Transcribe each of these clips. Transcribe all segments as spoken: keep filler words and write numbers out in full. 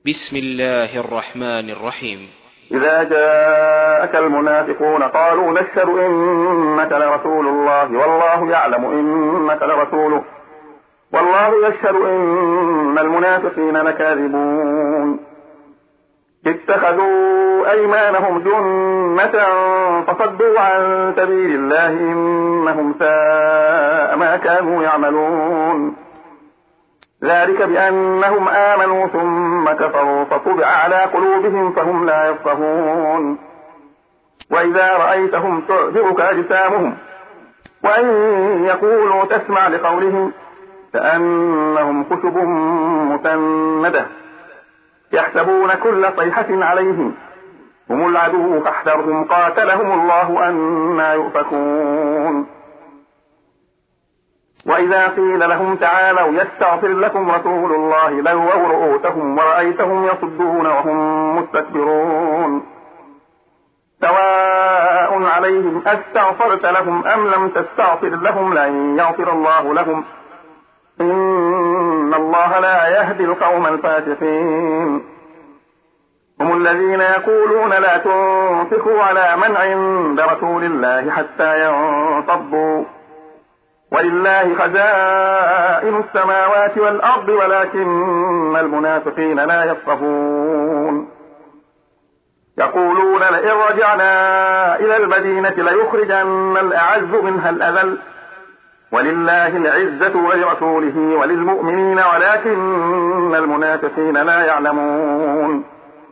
بسم الله الرحمن الرحيم. إذا جاءك المنافقون قالوا نشهد إنك لرسول الله والله يعلم إنك لرسوله والله يشهد إن المنافقين لكاذبون. اتخذوا أيمانهم جنة فصدوا عن سبيل الله إنهم ساء ما كانوا يعملون. ذلك بأنهم آمنوا ثم كفروا فطبع على قلوبهم فهم لا يفقهون. وإذا رأيتهم تعجبك أجسامهم وإن يقولوا تسمع لقولهم كأنهم خشب مسندة يحسبون كل صيحة عليهم هم العدو فاحذرهم قاتلهم الله أنى يؤفكون. وإذا قيل لهم تعالوا يستغفر لكم رسول الله لووا رؤوسهم ورأيتهم يصدون وهم مستكبرون. سواء عليهم أستغفرت لهم أم لم تستغفر لهم لن يغفر الله لهم إن الله لا يهدي القوم الفاسقين. هم الذين يقولون لا تنفقوا على من عند رسول الله حتى ينفضوا ولله خزائن السماوات والأرض ولكن المنافقين لا يفقهون. يقولون لئن رجعنا إلى المدينة ليخرجن الأعز منها الأذل ولله العزة ولرسوله وللمؤمنين ولكن المنافقين لا يعلمون.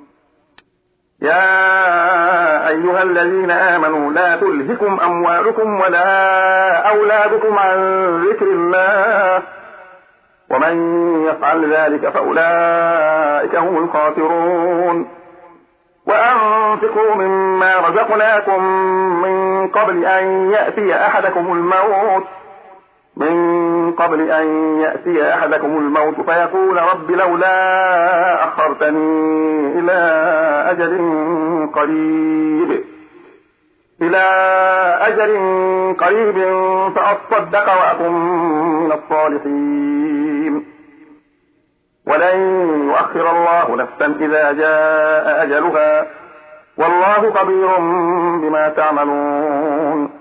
يا أيها الذين آمنوا لا تلهكم أموالكم ولا أولادكم عن ذكر الله ومن يفعل ذلك فأولئك هم الخاسرون. وأنفقوا مما رزقناكم من قبل أن يأتي أحدكم الموت من قبل أن يأتي أحدكم الموت فيقول رب لولا أخرتني إلى أجل قريب إلى أجل قريب فأصدق وأكن من الصالحين. ولن يؤخر الله نفسا إذا جاء أجلها والله خبير بما تعملون.